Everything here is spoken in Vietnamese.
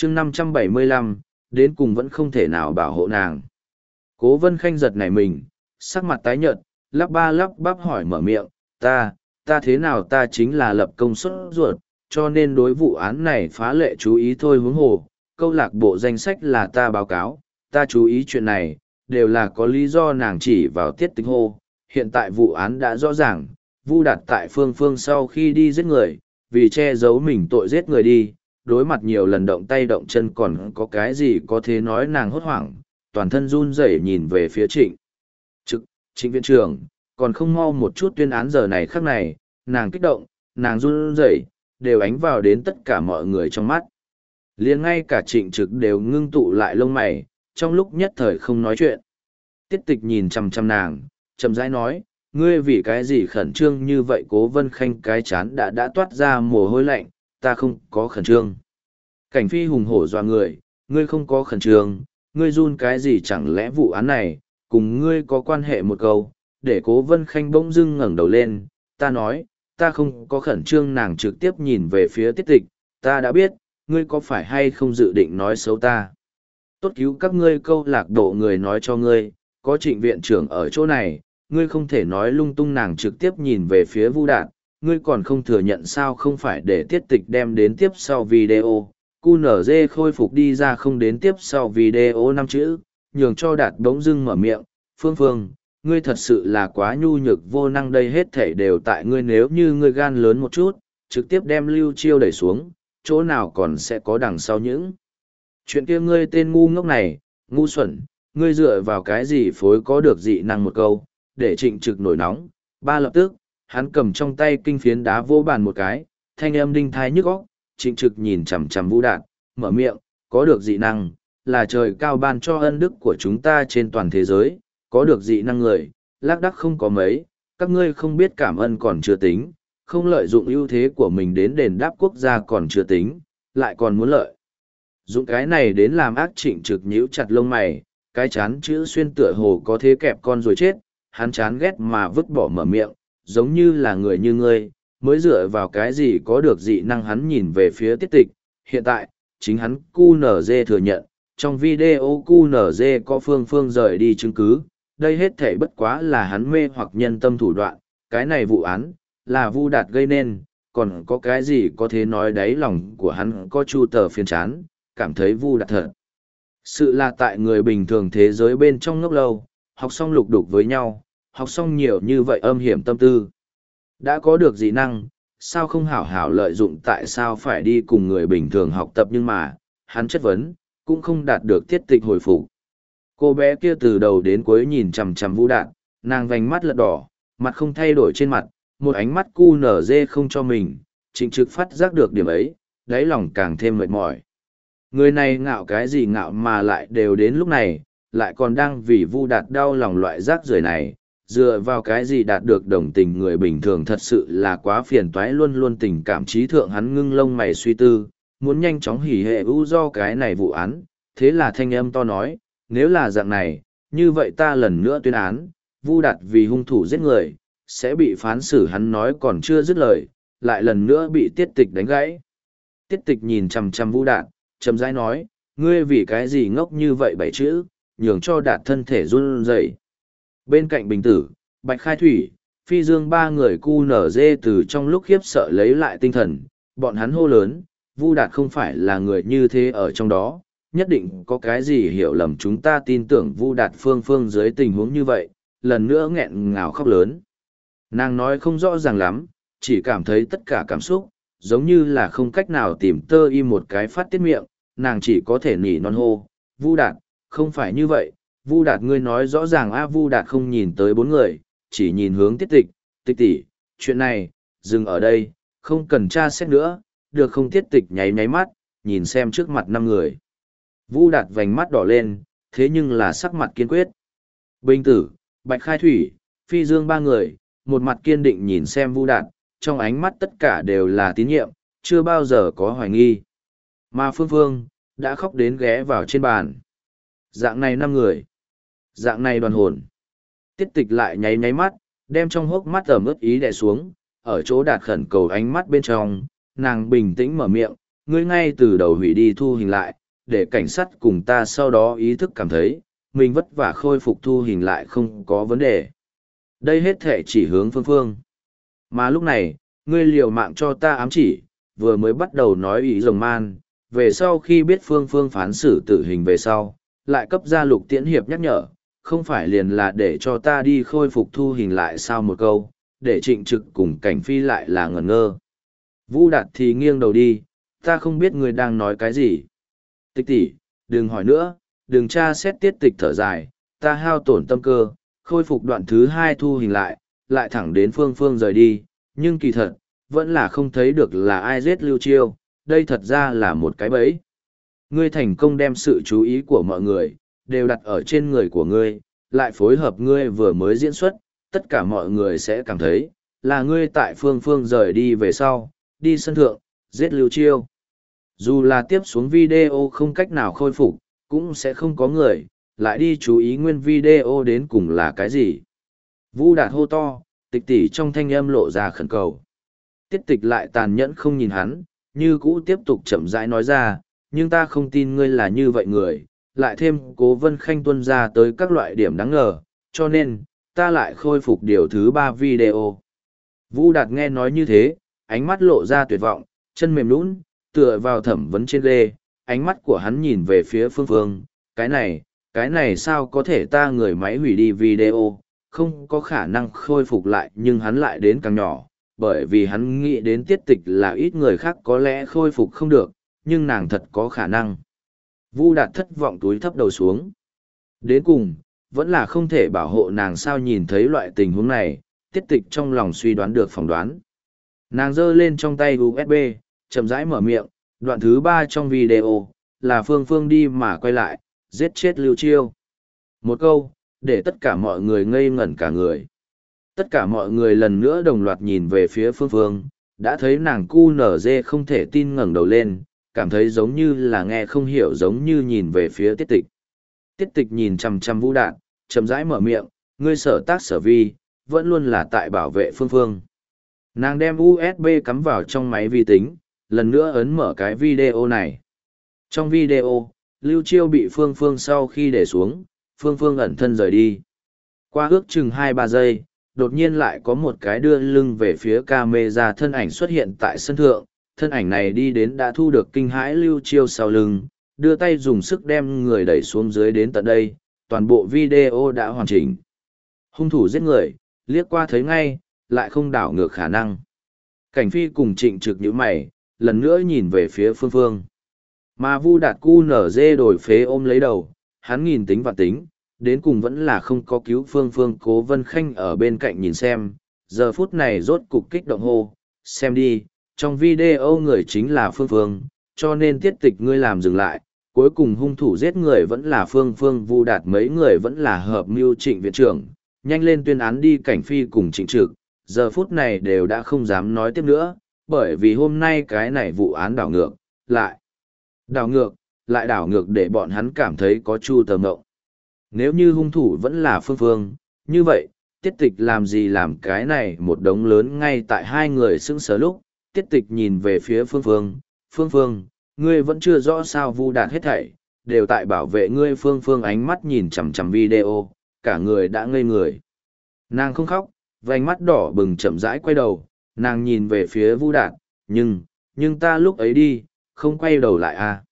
chương 575, đến cùng vẫn không thể nào bảo hộ nàng. Cố Vân Khanh giật nảy mình, sắc mặt tái nhợt, lắp ba lắp bắp hỏi mở miệng, ta thế nào ta chính là lập công suất ruột, cho nên đối vụ án này phá lệ chú ý thôi huống hồ, câu lạc bộ danh sách là ta báo cáo, ta chú ý chuyện này, đều là có lý do nàng chỉ vào Tiết Tịch hô, hiện tại vụ án đã rõ ràng, Vu Đạt tại Phương Phương sau khi đi giết người, vì che giấu mình tội giết người đi, đối mặt nhiều lần động tay động chân còn có cái gì có thể nói nàng hốt hoảng, toàn thân run rẩy nhìn về phía Trịnh viện trưởng, còn không mau một chút tuyên án giờ này khắc này, nàng kích động, nàng run rẩy, đều ánh vào đến tất cả mọi người trong mắt. Liền ngay cả Trịnh Trực đều ngưng tụ lại lông mày, trong lúc nhất thời không nói chuyện. Tiết Tịch nhìn chằm chằm nàng, chậm rãi nói, ngươi vì cái gì khẩn trương như vậy? Cố Vân Khanh cái chán đã toát ra mồ hôi lạnh, ta không có khẩn trương. Cảnh Phi hùng hổ dọa người, ngươi không có khẩn trương, ngươi run cái gì? Chẳng lẽ vụ án này cùng ngươi có quan hệ? Một câu, để Cố Vân Khanh bỗng dưng ngẩng đầu lên, ta nói, ta không có khẩn trương. Nàng trực tiếp nhìn về phía Tiết Tịch, ta đã biết, ngươi có phải hay không dự định nói xấu ta? Tốt cứu các ngươi câu lạc bộ người nói cho ngươi, có Trịnh viện trưởng ở chỗ này, ngươi không thể nói lung tung. Nàng trực tiếp nhìn về phía Vu Đạt, ngươi còn không thừa nhận sao? Không phải để Tiết Tịch đem đến tiếp sau video, QNZ khôi phục đi ra không đến tiếp sau video 5 chữ, nhường cho Đạt bỗng dưng mở miệng, Phương Phương, ngươi thật sự là quá nhu nhược vô năng, đây hết thảy đều tại ngươi, nếu như ngươi gan lớn một chút, trực tiếp đem Lưu Chiêu đẩy xuống, chỗ nào còn sẽ có đằng sau những chuyện kia. Ngươi tên ngu ngốc này, ngu xuẩn, ngươi dựa vào cái gì phối có được dị năng? Một câu, để Trịnh Trực nổi nóng, lập tức, hắn cầm trong tay kinh phiến đá vô bàn một cái, thanh âm đinh thai nhức óc. Trịnh Trực nhìn chằm chằm Vu Đạt, mở miệng, có được dị năng, là trời cao ban cho ân đức của chúng ta trên toàn thế giới, có được dị năng người, lác đác không có mấy, các ngươi không biết cảm ơn còn chưa tính, không lợi dụng ưu thế của mình đến đền đáp quốc gia còn chưa tính, lại còn muốn lợi dụng cái này đến làm ác. Trịnh Trực nhíu chặt lông mày, cái chán chữ xuyên tựa hồ có thế kẹp con rồi chết, hắn chán ghét mà vứt bỏ mở miệng, giống như là người như ngươi, mới dựa vào cái gì có được dị năng? Hắn nhìn về phía Tiết Tịch, hiện tại, chính hắn QNZ thừa nhận, trong video QNZ có Phương Phương rời đi chứng cứ, đây hết thể bất quá là hắn mê hoặc nhân tâm thủ đoạn, cái này vụ án, là Vu Đạt gây nên, còn có cái gì có thể nói? Đáy lòng của hắn có chu tờ phiền chán, cảm thấy Vu Đạt thật sự là tại người bình thường thế giới bên trong ngốc lâu, học xong lục đục với nhau, học xong nhiều như vậy âm hiểm tâm tư. Đã có được dị năng, sao không hảo hảo lợi dụng? Tại sao phải đi cùng người bình thường học tập? Nhưng mà, hắn chất vấn, cũng không đạt được Tiết Tịch hồi phục. Cô bé kia từ đầu đến cuối nhìn chằm chằm Vu Đạt, nàng vành mắt lật đỏ, mặt không thay đổi trên mặt, một ánh mắt QNZ không cho mình. Trịnh Trực phát giác được điểm ấy, đáy lòng càng thêm mệt mỏi. Người này ngạo cái gì ngạo mà lại đều đến lúc này, lại còn đang vì Vu Đạt đau lòng loại rác rưởi này, dựa vào cái gì đạt được đồng tình người bình thường? Thật sự là quá phiền toái, luôn luôn tình cảm trí thượng. Hắn ngưng lông mày suy tư, muốn nhanh chóng hỉ hệ ưu do cái này vụ án, thế là thanh âm to nói, nếu là dạng này, như vậy ta lần nữa tuyên án, Vu Đạt vì hung thủ giết người, sẽ bị phán xử. Hắn nói còn chưa dứt lời, lại lần nữa bị Tiết Tịch đánh gãy. Tiết Tịch nhìn chằm chằm Vu Đạt, chậm rãi nói, ngươi vì cái gì ngốc như vậy? 7 chữ, nhường cho Đạt thân thể run rẩy. Bên cạnh Bình Tử, Bạch Khai Thủy, Phi Dương ba người QNZ từ trong lúc khiếp sợ lấy lại tinh thần, bọn hắn hô lớn, Vu Đạt không phải là người như thế, ở trong đó, nhất định có cái gì hiểu lầm. Chúng ta tin tưởng Vu Đạt. Phương Phương dưới tình huống như vậy, lần nữa nghẹn ngào khóc lớn. Nàng nói không rõ ràng lắm, chỉ cảm thấy tất cả cảm xúc, giống như là không cách nào tìm tơ y một cái phát tiết miệng, nàng chỉ có thể nỉ non hô, Vu Đạt, không phải như vậy, Vu Đạt ngươi nói rõ ràng a. Vu Đạt không nhìn tới 4 người, chỉ nhìn hướng Tiết Tịch, Tịch tỷ, chuyện này, dừng ở đây, không cần tra xét nữa, được không? Tiết Tịch nháy nháy mắt, nhìn xem trước mặt 5 người. Vu Đạt vành mắt đỏ lên, thế nhưng là sắc mặt kiên quyết. Bình Tử, Bạch Khai Thủy, Phi Dương ba người, một mặt kiên định nhìn xem Vu Đạt, trong ánh mắt tất cả đều là tín nhiệm, chưa bao giờ có hoài nghi. Mà Phương Phương, đã khóc đến ghé vào trên bàn. Dạng này 5 người, dạng này đoàn hồn. Tiết Tịch lại nháy nháy mắt, đem trong hốc mắt ẩm ướt ý đè xuống, ở chỗ Đạt khẩn cầu ánh mắt bên trong, nàng bình tĩnh mở miệng, ngươi ngay từ đầu hủy đi thu hình lại, để cảnh sát cùng ta sau đó ý thức cảm thấy, mình vất vả khôi phục thu hình lại không có vấn đề. Đây hết thể chỉ hướng Phương Phương. Mà lúc này, ngươi liều mạng cho ta ám chỉ, vừa mới bắt đầu nói ý rồng man, về sau khi biết Phương Phương phán xử tử hình về sau, lại cấp ra Lục Tiễn Hiệp nhắc nhở, không phải liền là để cho ta đi khôi phục thu hình lại sao một câu, để Trịnh Trực cùng Cảnh Phi lại là ngẩn ngơ. Vu Đạt thì nghiêng đầu đi, ta không biết ngươi đang nói cái gì. Tịch tỷ, đừng hỏi nữa, đừng tra xét tiết tịch thở dài, ta hao tổn tâm cơ, khôi phục đoạn thứ 2 thu hình lại, lại thẳng đến Phương Phương rời đi, nhưng kỳ thật, vẫn là không thấy được là ai giết Lưu Chiêu, đây thật ra là một cái bẫy. Ngươi thành công đem sự chú ý của mọi người, đều đặt ở trên người của ngươi, lại phối hợp ngươi vừa mới diễn xuất, tất cả mọi người sẽ cảm thấy, là ngươi tại Phương Phương rời đi về sau, đi sân thượng, giết Lưu Chiêu. Dù là tiếp xuống video không cách nào khôi phục, cũng sẽ không có người, lại đi chú ý nguyên video đến cùng là cái gì. Vu Đạt hô to, Tịch tỷ trong thanh âm lộ ra khẩn cầu. Tiết Tịch lại tàn nhẫn không nhìn hắn, như cũ tiếp tục chậm rãi nói ra, nhưng ta không tin ngươi là như vậy người, lại thêm Cố Vân Khanh tuân ra tới các loại điểm đáng ngờ, cho nên, ta lại khôi phục điều thứ 3 video. Vu Đạt nghe nói như thế, ánh mắt lộ ra tuyệt vọng, chân mềm nhũn, tựa vào thẩm vấn trên ghê, ánh mắt của hắn nhìn về phía Phương Phương, cái này sao có thể ta người máy hủy đi video, không có khả năng khôi phục lại nhưng hắn lại đến càng nhỏ, bởi vì hắn nghĩ đến Tiết Tịch là ít người khác có lẽ khôi phục không được, nhưng nàng thật có khả năng. Vu Đạt thất vọng túi thấp đầu xuống. Đến cùng, vẫn là không thể bảo hộ nàng sao nhìn thấy loại tình huống này, Tiết Tịch trong lòng suy đoán được phỏng đoán. Nàng giơ lên trong tay USB, chậm rãi mở miệng, đoạn thứ 3 trong video, là Phương Phương đi mà quay lại, giết chết Lưu Chiêu. Một câu, để tất cả mọi người ngây ngẩn cả người. Tất cả mọi người lần nữa đồng loạt nhìn về phía Phương Phương, đã thấy nàng cu nở dê không thể tin ngẩng đầu lên, cảm thấy giống như là nghe không hiểu giống như nhìn về phía Tiết Tịch. Tiết Tịch nhìn chằm chằm Vũ Đạn, chậm rãi mở miệng, ngươi sở tác sở vi, vẫn luôn là tại bảo vệ Phương Phương. Nàng đem USB cắm vào trong máy vi tính, lần nữa ấn mở cái video này. Trong video, Lưu Chiêu bị Phương Phương sau khi để xuống, Phương Phương ẩn thân rời đi. Qua ước chừng 2-3 giây, đột nhiên lại có một cái đưa lưng về phía camera thân ảnh xuất hiện tại sân thượng. Thân ảnh này đi đến đã thu được kinh hãi Lưu Chiêu sau lưng, đưa tay dùng sức đem người đẩy xuống dưới đến tận đây, toàn bộ video đã hoàn chỉnh. Hung thủ giết người, liếc qua thấy ngay, lại không đảo ngược khả năng. Cảnh Phi cùng Trịnh Trực nhíu mày, lần nữa nhìn về phía Phương Phương. Mà Vu Đạt cu nở dê đổi phế ôm lấy đầu, hắn nghìn tính và tính, đến cùng vẫn là không có cứu Phương Phương. Cố Vân Khanh ở bên cạnh nhìn xem, giờ phút này rốt cục kích động hô, xem đi, trong video người chính là Phương Phương, cho nên Tiết Tịch ngươi làm dừng lại, cuối cùng hung thủ giết người vẫn là Phương Phương. Vu Đạt mấy người vẫn là hợp mưu Trịnh viện trưởng, nhanh lên tuyên án đi. Cảnh Phi cùng Trịnh Trực, giờ phút này đều đã không dám nói tiếp nữa, bởi vì hôm nay cái này vụ án đảo ngược, lại đảo ngược để bọn hắn cảm thấy có chu tờ ngộng. Nếu như hung thủ vẫn là Phương Phương, như vậy, Tiết Tịch làm gì làm cái này một đống lớn ngay tại hai người sững sờ lúc, Tiết Tịch nhìn về phía Phương Phương, Phương Phương, ngươi vẫn chưa rõ sao Vu Đạt hết thảy, đều tại bảo vệ ngươi. Phương Phương ánh mắt nhìn chằm chằm video, cả người đã ngây người. Nàng không khóc, vành mắt đỏ bừng chậm rãi quay đầu, nàng nhìn về phía Vu Đạt, nhưng ta lúc ấy đi, không quay đầu lại à.